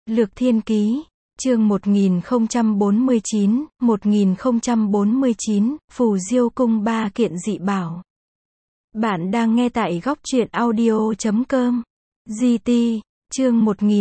Lược Thiên Ký, chương 1049, Phù Diêu Cung 3 kiện dị bảo. Bạn đang nghe tại góc truyện audio.com. GT, chương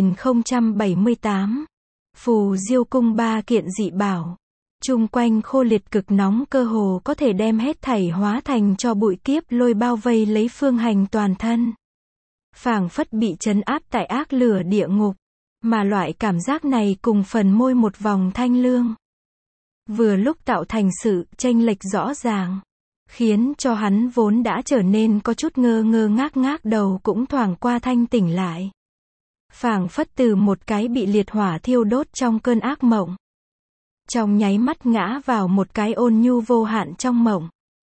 1078. Phù Diêu Cung 3 kiện dị bảo. Chung quanh khô liệt cực nóng cơ hồ có thể đem hết thảy hóa thành cho bụi kiếp lôi bao vây lấy Phương Hành toàn thân. Phảng phất bị trấn áp tại ác lửa địa ngục. Mà loại cảm giác này cùng phần môi một vòng thanh lương. Vừa lúc tạo thành sự chênh lệch rõ ràng. Khiến cho hắn vốn đã trở nên có chút ngơ ngơ ngác đầu cũng thoảng qua thanh tỉnh lại. Phảng phất từ một cái bị liệt hỏa thiêu đốt trong cơn ác mộng. Trong nháy mắt ngã vào một cái ôn nhu vô hạn trong mộng.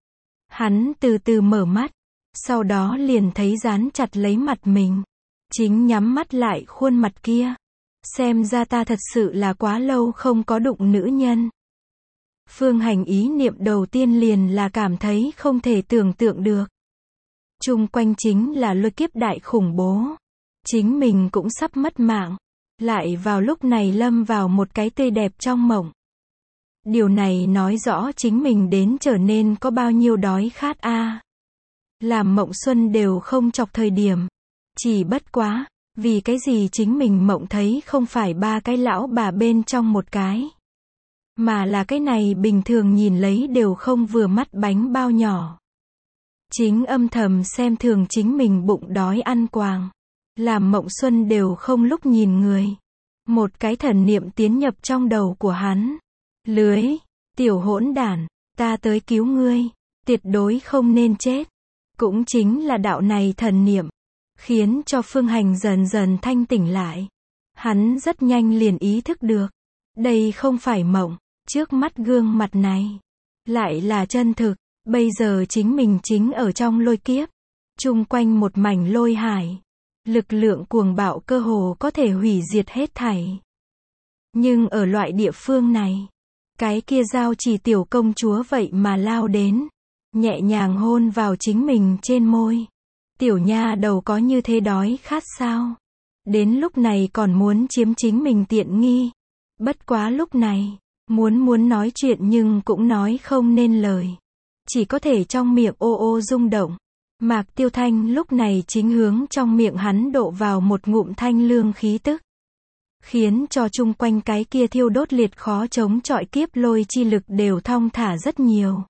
Hắn từ từ mở mắt. Sau đó liền thấy dán chặt lấy mặt mình. Chính nhắm mắt lại khuôn mặt kia. Xem ra ta thật sự là quá lâu không có đụng nữ nhân. Phương Hành ý niệm đầu tiên liền là cảm thấy không thể tưởng tượng được. Chung quanh chính là lôi kiếp đại khủng bố. Chính mình cũng sắp mất mạng. Lại vào lúc này lâm vào một cái tươi đẹp trong mộng. Điều này nói rõ chính mình đến trở nên có bao nhiêu đói khát a. Làm mộng xuân đều không chọc thời điểm. Chỉ bất quá, vì cái gì chính mình mộng thấy không phải ba cái lão bà bên trong một cái. Mà là cái này bình thường nhìn lấy đều không vừa mắt bánh bao nhỏ. Chính âm thầm xem thường chính mình bụng đói ăn quàng. Làm mộng xuân đều không lúc nhìn người. Một cái thần niệm tiến nhập trong đầu của hắn. Lưới, tiểu hỗn đản, ta tới cứu ngươi, tuyệt đối không nên chết. Cũng chính là đạo này thần niệm. Khiến cho Phương Hành dần dần thanh tỉnh lại. Hắn rất nhanh liền ý thức được. Đây không phải mộng. Trước mắt gương mặt này. Lại là chân thực. Bây giờ chính mình chính ở trong lôi kiếp. Chung quanh một mảnh lôi hải. Lực lượng cuồng bạo cơ hồ có thể hủy diệt hết thảy. Nhưng ở loại địa phương này. Cái kia giao chỉ tiểu công chúa vậy mà lao đến. Nhẹ nhàng hôn vào chính mình trên môi. Tiểu nha đầu có như thế đói khát sao? Đến lúc này còn muốn chiếm chính mình tiện nghi. Bất quá lúc này, muốn nói chuyện nhưng cũng nói không nên lời. Chỉ có thể trong miệng ô ô rung động. Mạc Tiêu Thanh lúc này chính hướng trong miệng hắn đổ vào một ngụm thanh lương khí tức. Khiến cho chung quanh cái kia thiêu đốt liệt khó chống chọi kiếp lôi chi lực đều thong thả rất nhiều.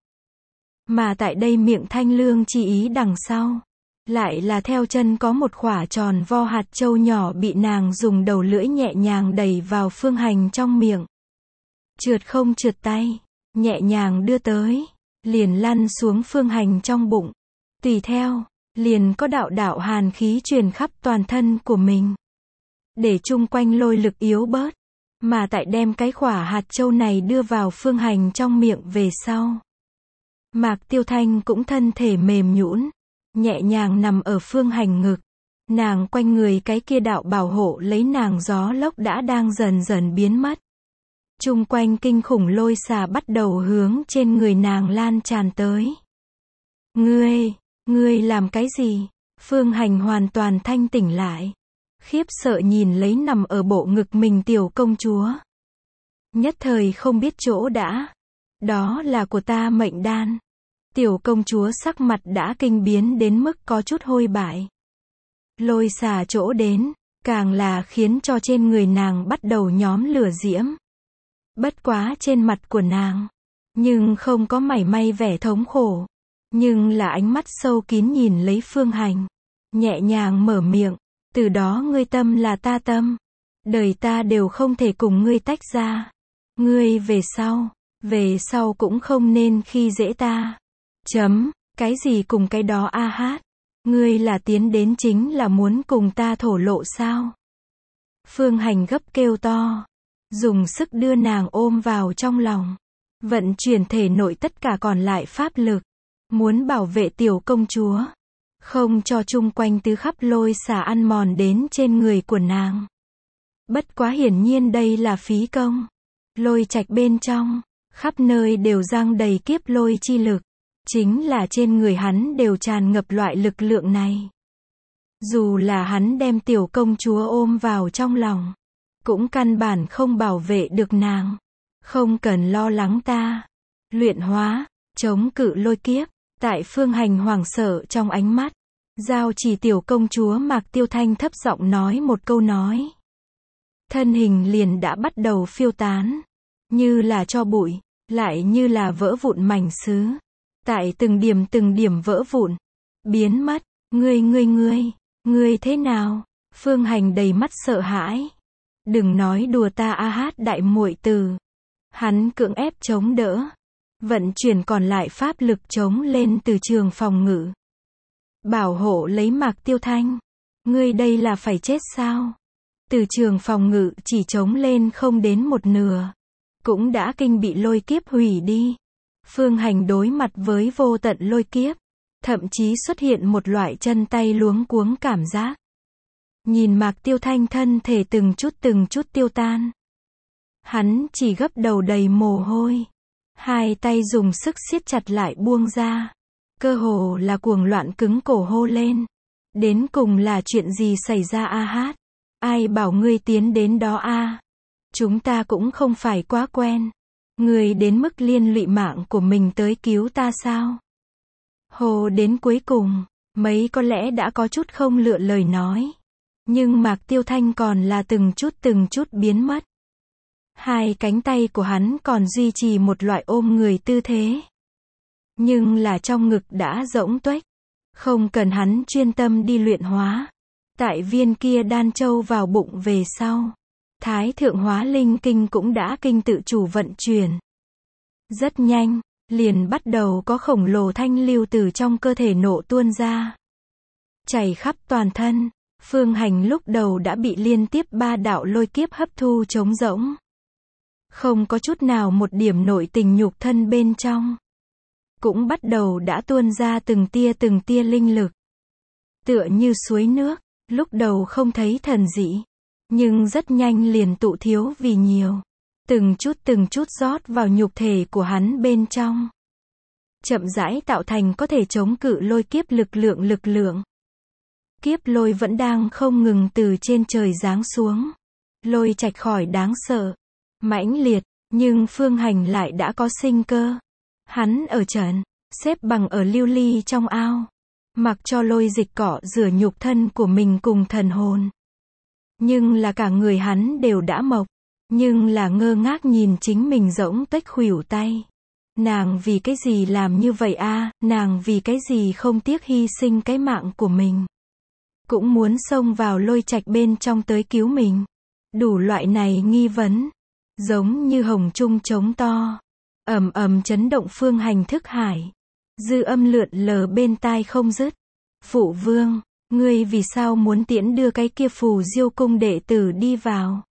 Mà tại đây miệng thanh lương chi ý đằng sau. Lại là theo chân có một quả tròn vo hạt châu nhỏ bị nàng dùng đầu lưỡi nhẹ nhàng đẩy vào Phương Hành trong miệng. Trượt không trượt tay, nhẹ nhàng đưa tới, liền lăn xuống Phương Hành trong bụng. Tùy theo, liền có đạo đạo hàn khí truyền khắp toàn thân của mình. Để chung quanh lôi lực yếu bớt, mà tại đem cái quả hạt châu này đưa vào Phương Hành trong miệng về sau. Mạc Tiêu Thanh cũng thân thể mềm nhũn. Nhẹ nhàng nằm ở Phương Hành ngực. Nàng quanh người cái kia đạo bảo hộ lấy nàng gió lốc đã đang dần dần biến mất. Chung quanh kinh khủng lôi xà bắt đầu hướng trên người nàng lan tràn tới. Ngươi làm cái gì? Phương Hành hoàn toàn thanh tỉnh lại. Khiếp sợ nhìn lấy nằm ở bộ ngực mình tiểu công chúa. Nhất thời không biết chỗ đã. Đó là của ta mệnh đan. Tiểu công chúa sắc mặt đã kinh biến đến mức có chút hôi bại. Lôi xà chỗ đến, càng là khiến cho trên người nàng bắt đầu nhóm lửa diễm. Bất quá trên mặt của nàng, nhưng không có mảy may vẻ thống khổ. Nhưng là ánh mắt sâu kín nhìn lấy Phương Hành. Nhẹ nhàng mở miệng, từ đó ngươi tâm là ta tâm. Đời ta đều không thể cùng ngươi tách ra. Ngươi về sau cũng không nên khi dễ ta. Cái gì cùng cái đó a hát? Ngươi là tiến đến chính là muốn cùng ta thổ lộ sao? Phương Hành gấp kêu to. Dùng sức đưa nàng ôm vào trong lòng. Vận chuyển thể nội tất cả còn lại pháp lực. Muốn bảo vệ tiểu công chúa. Không cho chung quanh tứ khắp lôi xả ăn mòn đến trên người của nàng. Bất quá hiển nhiên đây là phí công. Lôi trạch bên trong, khắp nơi đều giăng đầy kiếp lôi chi lực. Chính là trên người hắn đều tràn ngập loại lực lượng này. Dù là hắn đem tiểu công chúa ôm vào trong lòng. cũng căn bản không bảo vệ được nàng. Không cần lo lắng ta. Luyện hóa, chống cự lôi kiếp. Tại Phương Hành hoảng sợ trong ánh mắt, Giao Chỉ tiểu công chúa Mạc Tiêu Thanh thấp giọng nói một câu nói. Thân hình liền đã bắt đầu phiêu tán. Như là tro bụi, lại như là vỡ vụn mảnh sứ. Tại từng điểm vỡ vụn, biến mất. Ngươi thế nào? Phương Hành đầy mắt sợ hãi. Đừng nói đùa ta a hát đại muội tử. Hắn cưỡng ép chống đỡ. Vận chuyển còn lại pháp lực chống lên từ trường phòng ngự. Bảo hộ lấy Mạc Tiêu Thanh. Ngươi đây là phải chết sao? Từ trường phòng ngự chỉ chống lên không đến một nửa. Cũng đã kinh bị lôi kiếp hủy đi. Phương Hành đối mặt với vô tận lôi kiếp. Thậm chí xuất hiện một loại chân tay luống cuống cảm giác. Nhìn Mạc Tiêu Thanh thân thể từng chút tiêu tan. Hắn chỉ gấp đầu đầy mồ hôi. Hai tay dùng sức siết chặt lại buông ra. Cơ hồ là cuồng loạn cứng cổ hô lên. Đến cùng là chuyện gì xảy ra a hát? Ai bảo ngươi tiến đến đó a? Chúng ta cũng không phải quá quen. Ngươi đến mức liên lụy mạng của mình tới cứu ta sao? Hồ đến cuối cùng, mấy có lẽ đã có chút không lựa lời nói. Nhưng Mạc Tiêu Thanh còn là từng chút biến mất. Hai cánh tay của hắn còn duy trì một loại ôm người tư thế. Nhưng là trong ngực đã rỗng tuếch. Không cần hắn chuyên tâm đi luyện hóa. Tại viên kia đan châu vào bụng về sau. Thái thượng hóa linh kinh cũng đã kinh tự chủ vận chuyển. Rất nhanh, liền bắt đầu có khổng lồ thanh lưu từ trong cơ thể nổ tuôn ra. Chảy khắp toàn thân. Phương Hành lúc đầu đã bị liên tiếp 3 đạo lôi kiếp hấp thu trống rỗng. Không có chút nào một điểm nội tình nhục thân bên trong. Cũng bắt đầu đã tuôn ra từng tia linh lực. Tựa như suối nước, lúc đầu không thấy thần dị. Nhưng rất nhanh liền tụ thiếu vì nhiều. Từng chút rót vào nhục thể của hắn bên trong. Chậm rãi tạo thành có thể chống cự lôi kiếp lực lượng. Kiếp lôi vẫn đang không ngừng từ trên trời giáng xuống. Lôi chạch khỏi đáng sợ, mãnh liệt, nhưng Phương Hành lại đã có sinh cơ. Hắn ở trận, xếp bằng ở lưu ly trong ao. Mặc cho lôi dịch cọ rửa nhục thân của mình cùng thần hồn. Nhưng là cả người hắn đều đã mộc. Nhưng là ngơ ngác nhìn chính mình rỗng tuếch khuỷu tay. Nàng vì cái gì làm như vậy a? Nàng vì cái gì không tiếc hy sinh cái mạng của mình? Cũng muốn xông vào lôi trạch bên trong tới cứu mình. Đủ loại này nghi vấn. Giống như hồng trung trống to. Ầm ầm chấn động Phương Hành thức hải. Dư âm lượn lờ bên tai không dứt. Phụ vương, ngươi vì sao muốn tiễn đưa cái kia Phù Diêu cung đệ tử đi vào?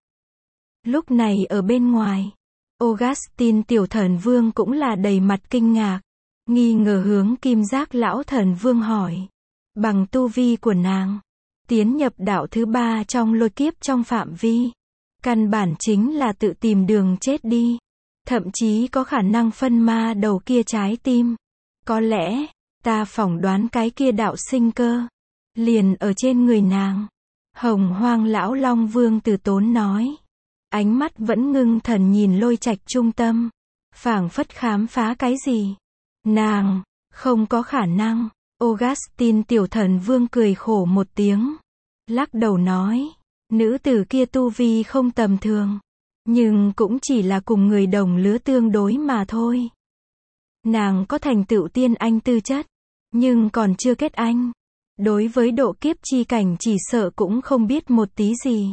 Lúc này ở bên ngoài, Augustin tiểu thần vương cũng là đầy mặt kinh ngạc. Nghi ngờ hướng Kim Giác lão thần vương hỏi. Bằng tu vi của nàng, tiến nhập đạo thứ 3 trong lôi kiếp trong phạm vi. Căn bản chính là tự tìm đường chết đi. Thậm chí có khả năng phân ma đầu kia trái tim. Có lẽ, ta phỏng đoán cái kia đạo sinh cơ. Liền ở trên người nàng. Hồng Hoang lão Long Vương Từ Tốn nói. Ánh mắt vẫn ngưng thần nhìn lôi trạch trung tâm. Phảng phất khám phá cái gì. Nàng, không có khả năng. Augustin tiểu thần vương cười khổ một tiếng. Lắc đầu nói. Nữ tử kia tu vi không tầm thường. Nhưng cũng chỉ là cùng người đồng lứa tương đối mà thôi. Nàng có thành tựu tiên anh tư chất. Nhưng còn chưa kết anh. Đối với độ kiếp chi cảnh chỉ sợ cũng không biết một tí gì.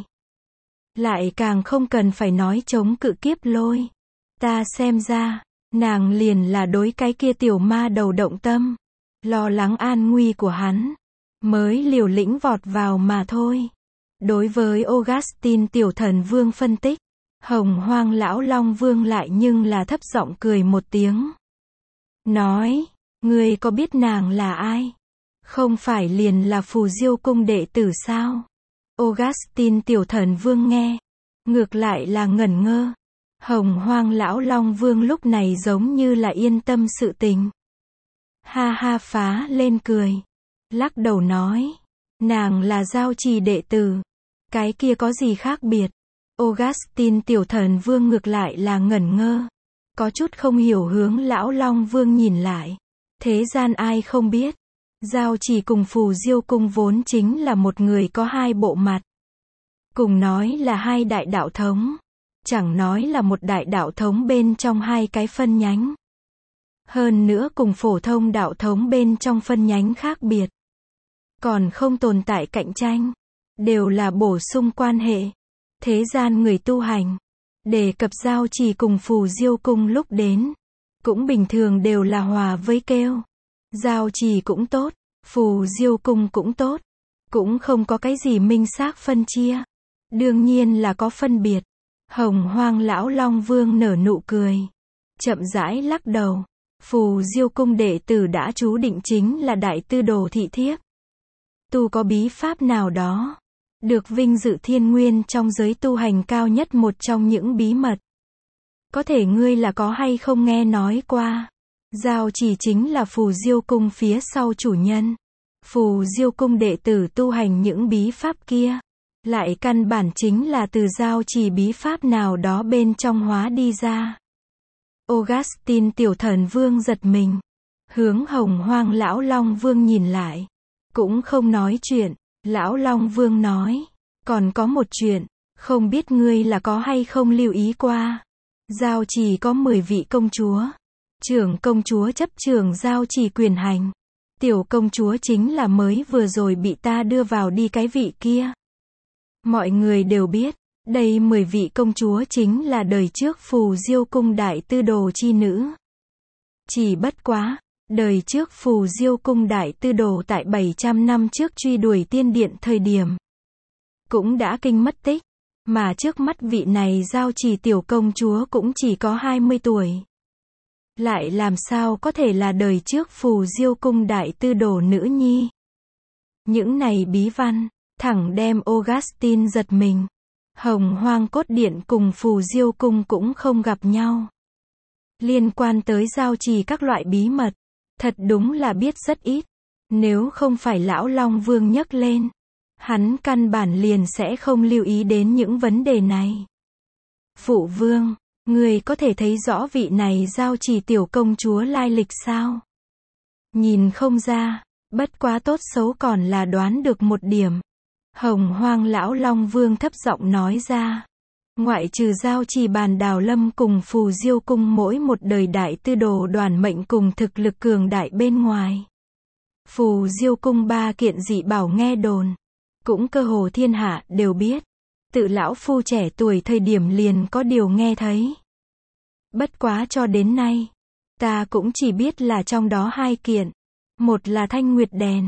Lại càng không cần phải nói chống cự kiếp lôi. Ta xem ra, nàng liền là đối cái kia tiểu ma đầu động tâm. Lo lắng an nguy của hắn. Mới liều lĩnh vọt vào mà thôi. Đối với Augustin tiểu thần vương phân tích. Hồng Hoang lão Long Vương lại nhưng là thấp giọng cười một tiếng. Nói, ngươi có biết nàng là ai? Không phải liền là Phù Diêu cung đệ tử sao? Augustin tiểu thần vương nghe. Ngược lại là ngẩn ngơ. Hồng Hoang lão Long Vương lúc này giống như là yên tâm sự tình. Ha ha phá lên cười. Lắc đầu nói. Nàng là Giao Trì đệ tử. Cái kia có gì khác biệt? Augustine Tiểu Thần Vương ngược lại là ngẩn ngơ. Có chút không hiểu hướng Lão Long Vương nhìn lại. Thế gian ai không biết. Giao Chỉ cùng Phù Diêu Cung vốn chính là một người có hai bộ mặt. Cùng nói là hai đại đạo thống. Chẳng nói là một đại đạo thống bên trong hai cái phân nhánh. Hơn nữa cùng phổ thông đạo thống bên trong phân nhánh khác biệt. Còn không tồn tại cạnh tranh. Đều là bổ sung quan hệ. Thế gian người tu hành. Đề cập Giao Chỉ cùng Phù Diêu Cung lúc đến. Cũng bình thường đều là hòa với kêu. Giao Chỉ cũng tốt. Phù Diêu Cung cũng tốt. Cũng không có cái gì minh xác phân chia. Đương nhiên là có phân biệt. Hồng Hoang Lão Long Vương nở nụ cười. Chậm rãi lắc đầu. Phù Diêu Cung đệ tử đã chú định chính là đại tư đồ thị thiếp. Tu có bí pháp nào đó. Được vinh dự thiên nguyên trong giới tu hành cao nhất một trong những bí mật. Có thể ngươi là có hay không nghe nói qua. Giao Chỉ chính là Phù Diêu Cung phía sau chủ nhân. Phù Diêu Cung đệ tử tu hành những bí pháp kia. Lại căn bản chính là từ Giao Chỉ bí pháp nào đó bên trong hóa đi ra. Augustine Tiểu Thần Vương giật mình. Hướng Hồng Hoang Lão Long Vương nhìn lại. Cũng không nói chuyện. Lão Long Vương nói. Còn có một chuyện. Không biết ngươi là có hay không lưu ý qua. Giao Chỉ có 10 vị công chúa. Trưởng công chúa chấp trưởng Giao Chỉ quyền hành. Tiểu công chúa chính là mới vừa rồi bị ta đưa vào đi cái vị kia. Mọi người đều biết. Đây 10 vị công chúa chính là đời trước Phù Diêu Cung đại tư đồ chi nữ. Chỉ bất quá. Đời trước Phù Diêu Cung đại tư đồ tại 700 năm trước truy đuổi tiên điện thời điểm. Cũng đã kinh mất tích. Mà trước mắt vị này Giao Chỉ tiểu công chúa cũng chỉ có 20 tuổi. Lại làm sao có thể là đời trước Phù Diêu Cung đại tư đồ nữ nhi. Những này bí văn, thẳng đem Augustine giật mình. Hồng Hoang Cốt Điện cùng Phù Diêu Cung cũng không gặp nhau. Liên quan tới Giao Chỉ các loại bí mật, thật đúng là biết rất ít. Nếu không phải Lão Long Vương nhắc lên, hắn căn bản liền sẽ không lưu ý đến những vấn đề này. Phụ vương, người có thể thấy rõ vị này Giao Chỉ tiểu công chúa lai lịch sao? Nhìn không ra, bất quá tốt xấu còn là đoán được một điểm. Hồng Hoang Lão Long Vương thấp giọng nói ra. Ngoại trừ Giao Chỉ Bàn Đào Lâm cùng Phù Diêu Cung mỗi một đời đại tư đồ đoàn mệnh cùng thực lực cường đại bên ngoài. Phù Diêu Cung 3 kiện dị bảo nghe đồn. Cũng cơ hồ thiên hạ đều biết. Tự lão phu trẻ tuổi thời điểm liền có điều nghe thấy. Bất quá cho đến nay. Ta cũng chỉ biết là trong đó 2 kiện. Một là Thanh Nguyệt Đèn.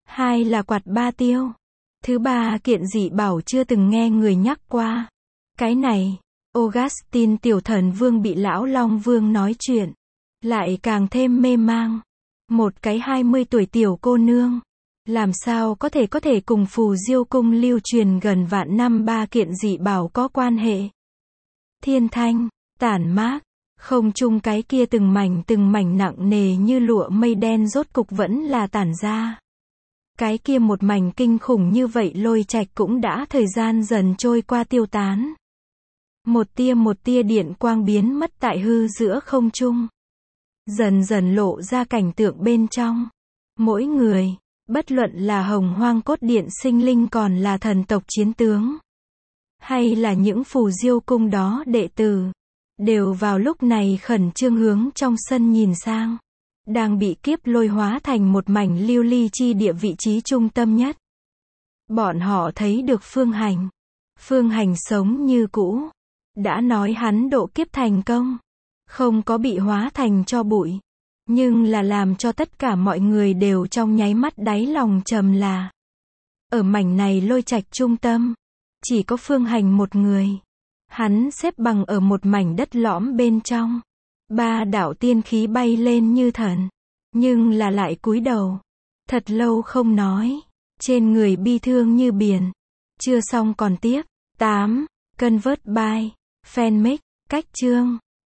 2 là Quạt Ba Tiêu. Thứ 3 kiện dị bảo chưa từng nghe người nhắc qua. Cái này, Augustine Tiểu Thần Vương bị Lão Long Vương nói chuyện. Lại càng thêm mê mang. Một cái 20 tuổi tiểu cô nương. Làm sao có thể cùng Phù Diêu Cung lưu truyền gần vạn năm 3 kiện dị bảo có quan hệ. Thiên thanh, tản mát, không chung cái kia từng mảnh nặng nề như lụa mây đen rốt cục vẫn là tản ra. Cái kia một mảnh kinh khủng như vậy lôi trạch cũng đã thời gian dần trôi qua tiêu tán. Một tia điện quang biến mất tại hư giữa không trung. Dần dần lộ ra cảnh tượng bên trong. Mỗi người, bất luận là Hồng Hoang Cốt Điện sinh linh còn là thần tộc chiến tướng. Hay là những Phù Diêu Cung đó đệ tử. Đều vào lúc này khẩn trương hướng trong sân nhìn sang. Đang bị kiếp lôi hóa thành một mảnh lưu ly chi địa vị trí trung tâm nhất. Bọn họ thấy được Phương Hành. Phương Hành sống như cũ. Đã nói hắn độ kiếp thành công. Không có bị hóa thành tro bụi. Nhưng là làm cho tất cả mọi người đều trong nháy mắt đáy lòng trầm là. Ở mảnh này lôi trạch trung tâm. Chỉ có Phương Hành một người. Hắn xếp bằng ở một mảnh đất lõm bên trong. 3 đạo tiên khí bay lên như thần. Nhưng là lại cúi đầu. Thật lâu không nói. Trên người bi thương như biển. Chưa xong còn tiếp. 8. Convert by Fanmix. Cách chương